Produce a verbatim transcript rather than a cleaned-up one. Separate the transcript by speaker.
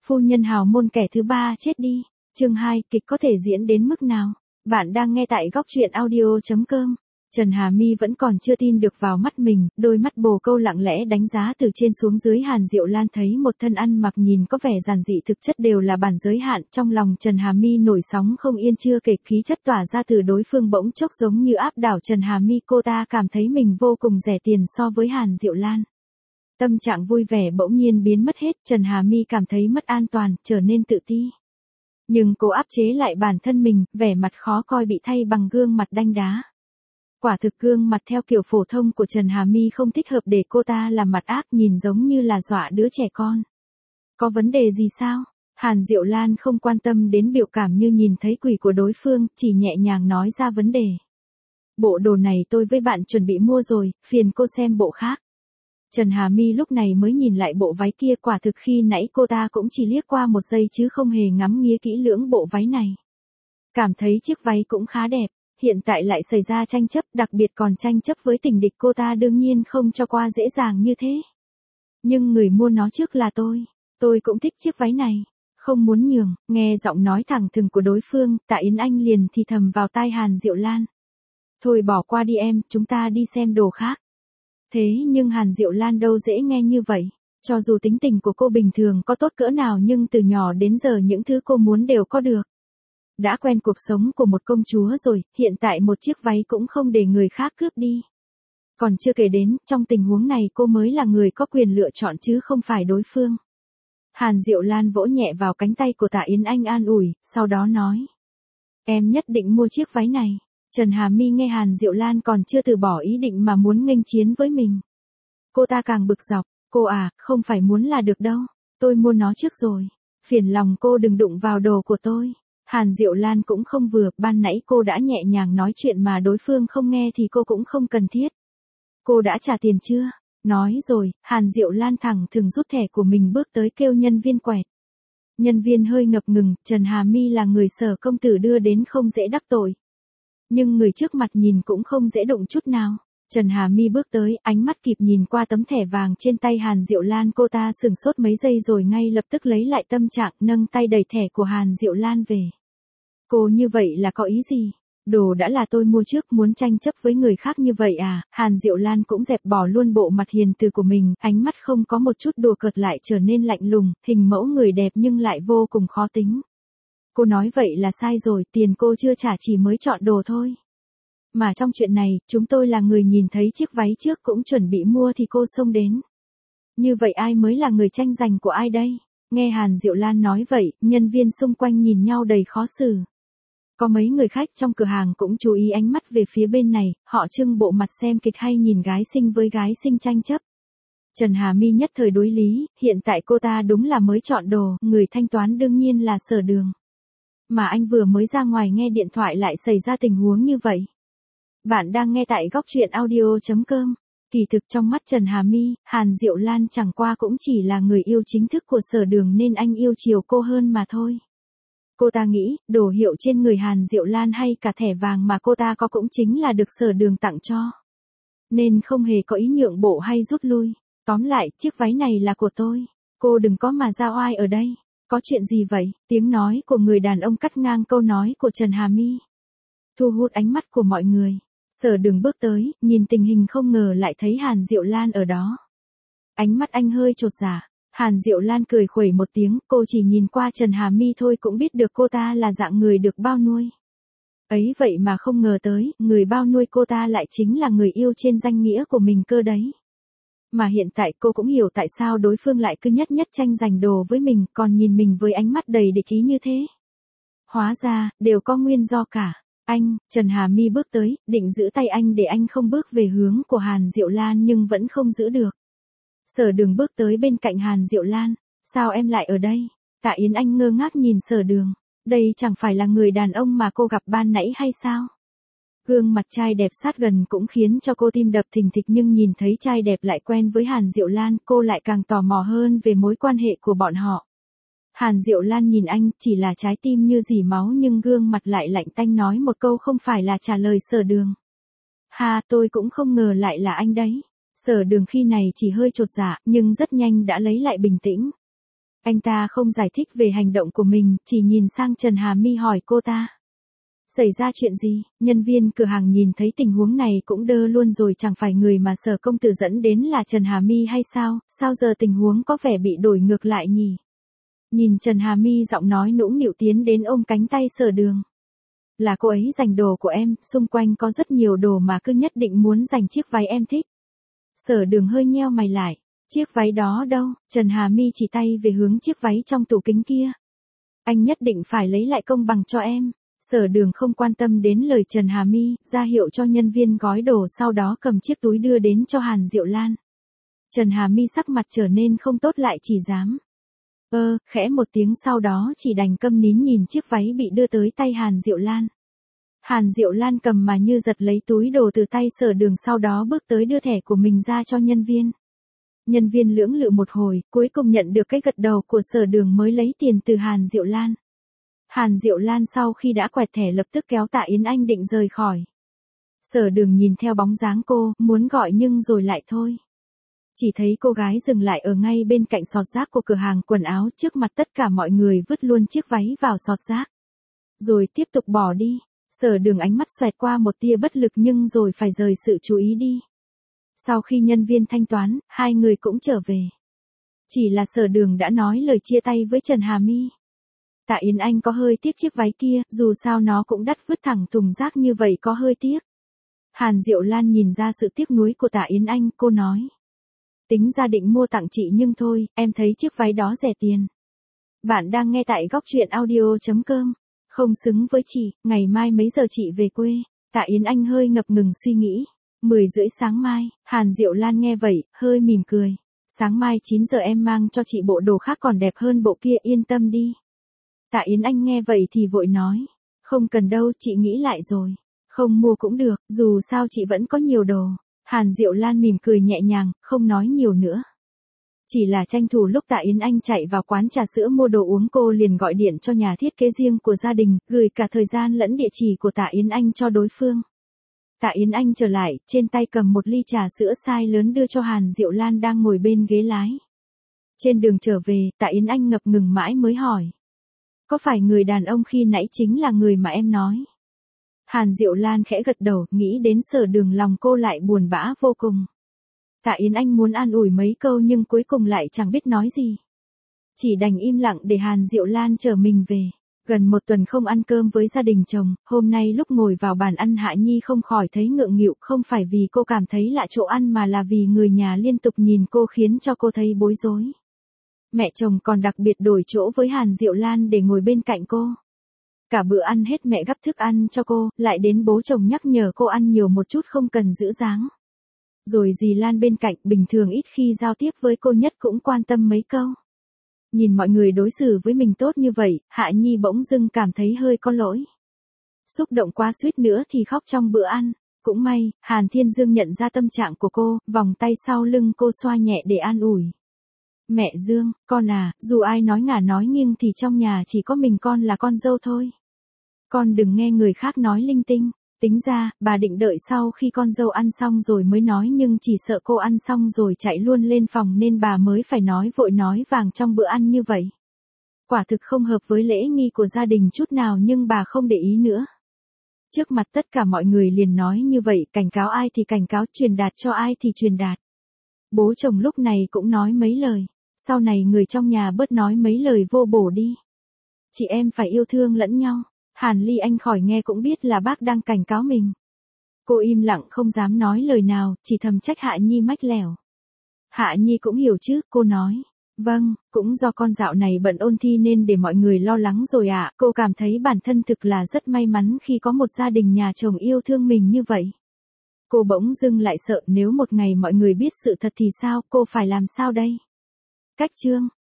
Speaker 1: Phu nhân hào môn kẻ thứ ba chết đi. Chương hai, kịch có thể diễn đến mức nào? Bạn đang nghe tại góc truyện audio chấm com. Trần Hà My vẫn còn chưa tin được vào mắt mình, đôi mắt bồ câu lặng lẽ đánh giá từ trên xuống dưới. Hàn Diệu Lan thấy một thân ăn mặc nhìn có vẻ giản dị thực chất đều là bản giới hạn, trong lòng Trần Hà My nổi sóng không yên, chưa kể khí chất tỏa ra từ đối phương bỗng chốc giống như áp đảo Trần Hà My. Cô ta cảm thấy mình vô cùng rẻ tiền so với Hàn Diệu Lan. Tâm trạng vui vẻ bỗng nhiên biến mất hết, Trần Hà My cảm thấy mất an toàn, trở nên tự ti. Nhưng cô áp chế lại bản thân mình, vẻ mặt khó coi bị thay bằng gương mặt đanh đá. Quả thực gương mặt theo kiểu phổ thông của Trần Hà My không thích hợp để cô ta làm mặt ác, nhìn giống như là dọa đứa trẻ con. Có vấn đề gì sao? Hàn Diệu Lan không quan tâm đến biểu cảm như nhìn thấy quỷ của đối phương, chỉ nhẹ nhàng nói ra vấn đề. Bộ đồ này tôi với bạn chuẩn bị mua rồi, phiền cô xem bộ khác. Trần Hà My lúc này mới nhìn lại bộ váy kia, quả thực khi nãy cô ta cũng chỉ liếc qua một giây chứ không hề ngắm nghía kỹ lưỡng bộ váy này. Cảm thấy chiếc váy cũng khá đẹp, hiện tại lại xảy ra tranh chấp, đặc biệt còn tranh chấp với tình địch, cô ta đương nhiên không cho qua dễ dàng như thế. Nhưng người mua nó trước là tôi, tôi cũng thích chiếc váy này, không muốn nhường. Nghe giọng nói thẳng thừng của đối phương, Tạ Yến Anh liền thì thầm vào tai Hàn Diệu Lan. Thôi bỏ qua đi em, chúng ta đi xem đồ khác. Thế nhưng Hàn Diệu Lan đâu dễ nghe như vậy, cho dù tính tình của cô bình thường có tốt cỡ nào nhưng từ nhỏ đến giờ những thứ cô muốn đều có được. Đã quen cuộc sống của một công chúa rồi, hiện tại một chiếc váy cũng không để người khác cướp đi. Còn chưa kể đến, trong tình huống này cô mới là người có quyền lựa chọn chứ không phải đối phương. Hàn Diệu Lan vỗ nhẹ vào cánh tay của Tạ Yến Anh an ủi, sau đó nói. Em nhất định mua chiếc váy này. Trần Hà My nghe Hàn Diệu Lan còn chưa từ bỏ ý định mà muốn nghênh chiến với mình. Cô ta càng bực dọc, cô à, không phải muốn là được đâu, tôi mua nó trước rồi, phiền lòng cô đừng đụng vào đồ của tôi. Hàn Diệu Lan cũng không vừa, ban nãy cô đã nhẹ nhàng nói chuyện mà đối phương không nghe thì cô cũng không cần thiết. Cô đã trả tiền chưa? Nói rồi, Hàn Diệu Lan thẳng thừng rút thẻ của mình bước tới kêu nhân viên quẹt. Nhân viên hơi ngập ngừng, Trần Hà My là người Sở công tử đưa đến không dễ đắc tội. Nhưng người trước mặt nhìn cũng không dễ đụng chút nào. Trần Hà My bước tới, ánh mắt kịp nhìn qua tấm thẻ vàng trên tay Hàn Diệu Lan, cô ta sửng sốt mấy giây rồi ngay lập tức lấy lại tâm trạng, nâng tay đẩy thẻ của Hàn Diệu Lan về. Cô như vậy là có ý gì? Đồ đã là tôi mua trước, muốn tranh chấp với người khác như vậy à? Hàn Diệu Lan cũng dẹp bỏ luôn bộ mặt hiền từ của mình, ánh mắt không có một chút đùa cợt lại trở nên lạnh lùng, hình mẫu người đẹp nhưng lại vô cùng khó tính. Cô nói vậy là sai rồi, tiền cô chưa trả chỉ mới chọn đồ thôi. Mà trong chuyện này, chúng tôi là người nhìn thấy chiếc váy trước cũng chuẩn bị mua thì cô xông đến. Như vậy ai mới là người tranh giành của ai đây? Nghe Hàn Diệu Lan nói vậy, nhân viên xung quanh nhìn nhau đầy khó xử. Có mấy người khách trong cửa hàng cũng chú ý ánh mắt về phía bên này, họ trưng bộ mặt xem kịch hay nhìn gái xinh với gái xinh tranh chấp. Trần Hà My nhất thời đối lý, hiện tại cô ta đúng là mới chọn đồ, người thanh toán đương nhiên là Sở Đường. Mà anh vừa mới ra ngoài nghe điện thoại lại xảy ra tình huống như vậy. Bạn đang nghe tại góc truyện audio chấm com. Kỳ thực trong mắt Trần Hà My, Hàn Diệu Lan chẳng qua cũng chỉ là người yêu chính thức của Sở Đường nên anh yêu chiều cô hơn mà thôi. Cô ta nghĩ, đồ hiệu trên người Hàn Diệu Lan hay cả thẻ vàng mà cô ta có cũng chính là được Sở Đường tặng cho. Nên không hề có ý nhượng bộ hay rút lui. Tóm lại, chiếc váy này là của tôi. Cô đừng có mà ra oai ở đây. Có chuyện gì vậy? Tiếng nói của người đàn ông cắt ngang câu nói của Trần Hà My. Thu hút ánh mắt của mọi người. Sở Đường bước tới, nhìn tình hình không ngờ lại thấy Hàn Diệu Lan ở đó. Ánh mắt anh hơi chột dạ. Hàn Diệu Lan cười khuẩy một tiếng, cô chỉ nhìn qua Trần Hà My thôi cũng biết được cô ta là dạng người được bao nuôi. Ấy vậy mà không ngờ tới, người bao nuôi cô ta lại chính là người yêu trên danh nghĩa của mình cơ đấy. Mà hiện tại cô cũng hiểu tại sao đối phương lại cứ nhất nhất tranh giành đồ với mình, còn nhìn mình với ánh mắt đầy địch ý như thế. Hóa ra, đều có nguyên do cả. Anh, Trần Hà My bước tới, định giữ tay anh để anh không bước về hướng của Hàn Diệu Lan nhưng vẫn không giữ được. Sở Đường bước tới bên cạnh Hàn Diệu Lan. Sao em lại ở đây? Tạ Yến Anh ngơ ngác nhìn Sở Đường. Đây chẳng phải là người đàn ông mà cô gặp ban nãy hay sao? Gương mặt trai đẹp sát gần cũng khiến cho cô tim đập thình thịch, nhưng nhìn thấy trai đẹp lại quen với Hàn Diệu Lan, cô lại càng tò mò hơn về mối quan hệ của bọn họ. Hàn Diệu Lan nhìn anh, chỉ là trái tim như dỉ máu nhưng gương mặt lại lạnh tanh nói một câu không phải là trả lời Sở Đường. Ha, tôi cũng không ngờ lại là anh đấy. Sở Đường khi này chỉ hơi chột dạ, nhưng rất nhanh đã lấy lại bình tĩnh. Anh ta không giải thích về hành động của mình, chỉ nhìn sang Trần Hà My hỏi cô ta. Xảy ra chuyện gì? Nhân viên cửa hàng nhìn thấy tình huống này cũng đơ luôn rồi, chẳng phải người mà Sở công tử dẫn đến là Trần Hà My hay sao, sao giờ tình huống có vẻ bị đổi ngược lại nhỉ? Nhìn Trần Hà My giọng nói nũng nịu tiến đến ôm cánh tay Sở Đường. Là cô ấy giành đồ của em, xung quanh có rất nhiều đồ mà cứ nhất định muốn giành chiếc váy em thích. Sở Đường hơi nheo mày lại. Chiếc váy đó đâu? Trần Hà My chỉ tay về hướng chiếc váy trong tủ kính kia. Anh nhất định phải lấy lại công bằng cho em. Sở Đường không quan tâm đến lời Trần Hà My, ra hiệu cho nhân viên gói đồ, sau đó cầm chiếc túi đưa đến cho Hàn Diệu Lan. Trần Hà My sắc mặt trở nên không tốt, lại chỉ dám. Ơ, khẽ một tiếng, sau đó chỉ đành câm nín nhìn chiếc váy bị đưa tới tay Hàn Diệu Lan. Hàn Diệu Lan cầm mà như giật lấy túi đồ từ tay Sở Đường, sau đó bước tới đưa thẻ của mình ra cho nhân viên. Nhân viên lưỡng lự một hồi, cuối cùng nhận được cái gật đầu của Sở Đường mới lấy tiền từ Hàn Diệu Lan. Hàn Diệu Lan sau khi đã quẹt thẻ lập tức kéo Tạ Yến Anh định rời khỏi. Sở Đường nhìn theo bóng dáng cô, muốn gọi nhưng rồi lại thôi. Chỉ thấy cô gái dừng lại ở ngay bên cạnh sọt rác của cửa hàng quần áo, trước mặt tất cả mọi người vứt luôn chiếc váy vào sọt rác. Rồi tiếp tục bỏ đi. Sở Đường ánh mắt xoẹt qua một tia bất lực nhưng rồi phải rời sự chú ý đi. Sau khi nhân viên thanh toán, hai người cũng trở về. Chỉ là Sở Đường đã nói lời chia tay với Trần Hà My. Tạ Yến Anh có hơi tiếc chiếc váy kia, dù sao nó cũng đắt, vứt thẳng thùng rác như vậy có hơi tiếc. Hàn Diệu Lan nhìn ra sự tiếc nuối của Tạ Yến Anh, cô nói. Tính ra định mua tặng chị nhưng thôi, em thấy chiếc váy đó rẻ tiền. Bạn đang nghe tại góc truyện audio chấm com. Không xứng với chị, ngày mai mấy giờ chị về quê? Tạ Yến Anh hơi ngập ngừng suy nghĩ. Mười rưỡi sáng mai, Hàn Diệu Lan nghe vậy, hơi mỉm cười. Sáng mai chín giờ em mang cho chị bộ đồ khác còn đẹp hơn bộ kia, yên tâm đi. Tạ Yến Anh nghe vậy thì vội nói. Không cần đâu, chị nghĩ lại rồi. Không mua cũng được, dù sao chị vẫn có nhiều đồ. Hàn Diệu Lan mỉm cười nhẹ nhàng, không nói nhiều nữa. Chỉ là tranh thủ lúc Tạ Yến Anh chạy vào quán trà sữa mua đồ uống, cô liền gọi điện cho nhà thiết kế riêng của gia đình, gửi cả thời gian lẫn địa chỉ của Tạ Yến Anh cho đối phương. Tạ Yến Anh trở lại, trên tay cầm một ly trà sữa size lớn đưa cho Hàn Diệu Lan đang ngồi bên ghế lái. Trên đường trở về, Tạ Yến Anh ngập ngừng mãi mới hỏi. Có phải người đàn ông khi nãy chính là người mà em nói? Hàn Diệu Lan khẽ gật đầu, nghĩ đến Sở Đường lòng cô lại buồn bã vô cùng. Tạ Yến Anh muốn an ủi mấy câu nhưng cuối cùng lại chẳng biết nói gì. Chỉ đành im lặng để Hàn Diệu Lan chở mình về. Gần một tuần không ăn cơm với gia đình chồng, hôm nay lúc ngồi vào bàn ăn Hạ Nhi không khỏi thấy ngượng nghịu, không phải vì cô cảm thấy lạ chỗ ăn mà là vì người nhà liên tục nhìn cô khiến cho cô thấy bối rối. Mẹ chồng còn đặc biệt đổi chỗ với Hàn Diệu Lan để ngồi bên cạnh cô. Cả bữa ăn hết mẹ gắp thức ăn cho cô, lại đến bố chồng nhắc nhở cô ăn nhiều một chút không cần giữ dáng. Rồi dì Lan bên cạnh bình thường ít khi giao tiếp với cô nhất cũng quan tâm mấy câu. Nhìn mọi người đối xử với mình tốt như vậy, Hạ Nhi bỗng dưng cảm thấy hơi có lỗi. Xúc động quá suýt nữa thì khóc trong bữa ăn. Cũng may, Hàn Thiên Dương nhận ra tâm trạng của cô, vòng tay sau lưng cô xoa nhẹ để an ủi. Mẹ Dương, con à, dù ai nói ngả nói nghiêng thì trong nhà chỉ có mình con là con dâu thôi. Con đừng nghe người khác nói linh tinh. Tính ra, bà định đợi sau khi con dâu ăn xong rồi mới nói nhưng chỉ sợ cô ăn xong rồi chạy luôn lên phòng nên bà mới phải nói vội nói vàng trong bữa ăn như vậy. Quả thực không hợp với lễ nghi của gia đình chút nào nhưng bà không để ý nữa. Trước mặt tất cả mọi người liền nói như vậy, cảnh cáo ai thì cảnh cáo, truyền đạt cho ai thì truyền đạt. Bố chồng lúc này cũng nói mấy lời. Sau này người trong nhà bớt nói mấy lời vô bổ đi. Chị em phải yêu thương lẫn nhau. Hàn Ly Anh khỏi nghe cũng biết là bác đang cảnh cáo mình. Cô im lặng không dám nói lời nào, chỉ thầm trách Hạ Nhi mách lẻo. Hạ Nhi cũng hiểu chứ, cô nói. Vâng, cũng do con dạo này bận ôn thi nên để mọi người lo lắng rồi ạ. À. Cô cảm thấy bản thân thực là rất may mắn khi có một gia đình nhà chồng yêu thương mình như vậy. Cô bỗng dưng lại sợ nếu một ngày mọi người biết sự thật thì sao, cô phải làm sao đây? Cách chương